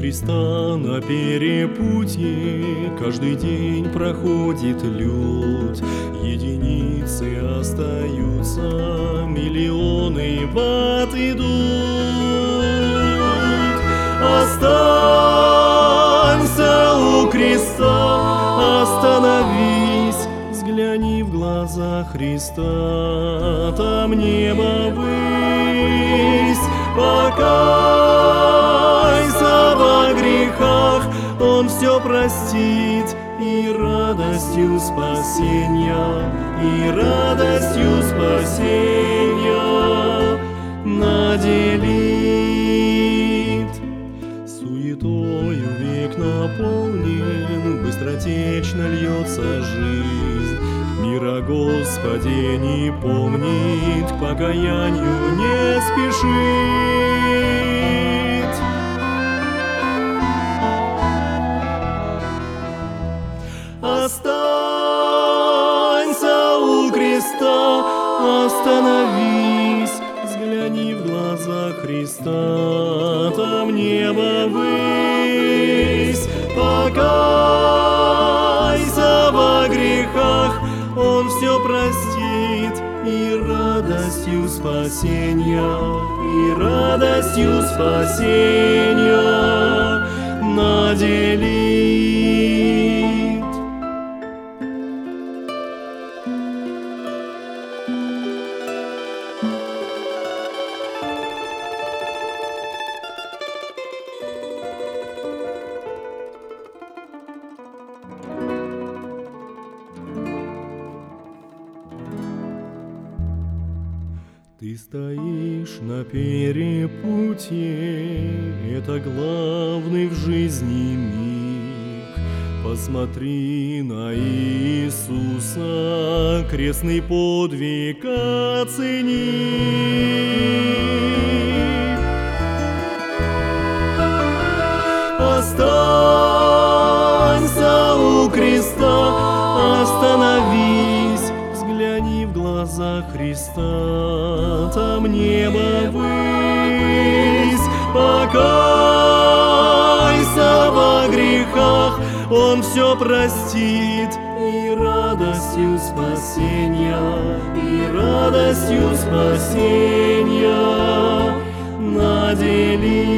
Христа на перепутье каждый день проходит люд. Единицы остаются, миллионы в ад идут. Останься у креста, остановись, взгляни в глаза Христа. Там небо высь, покайся во грехах, Он все простит, и радостью спасения, и радостью спасения наделит. Суетою век наполнен, быстротечно льется жизнь. Мир о Господе не помнит, к покаянию не спешит. Останься у креста, остановись, взгляни в глаза Христа. Там небо высь, покайся во грехах, Он все простит, и радостью спасения, и радостью спасения наделит. Ты стоишь на перепутье, это главный в жизни миг. Посмотри на Иисуса, крестный подвиг оцени. Останься у креста, остановись, взгляни в глаза Христа. Там небо высь, покайся во грехах, Он все простит, и радостью спасения, и радостью спасения наделит.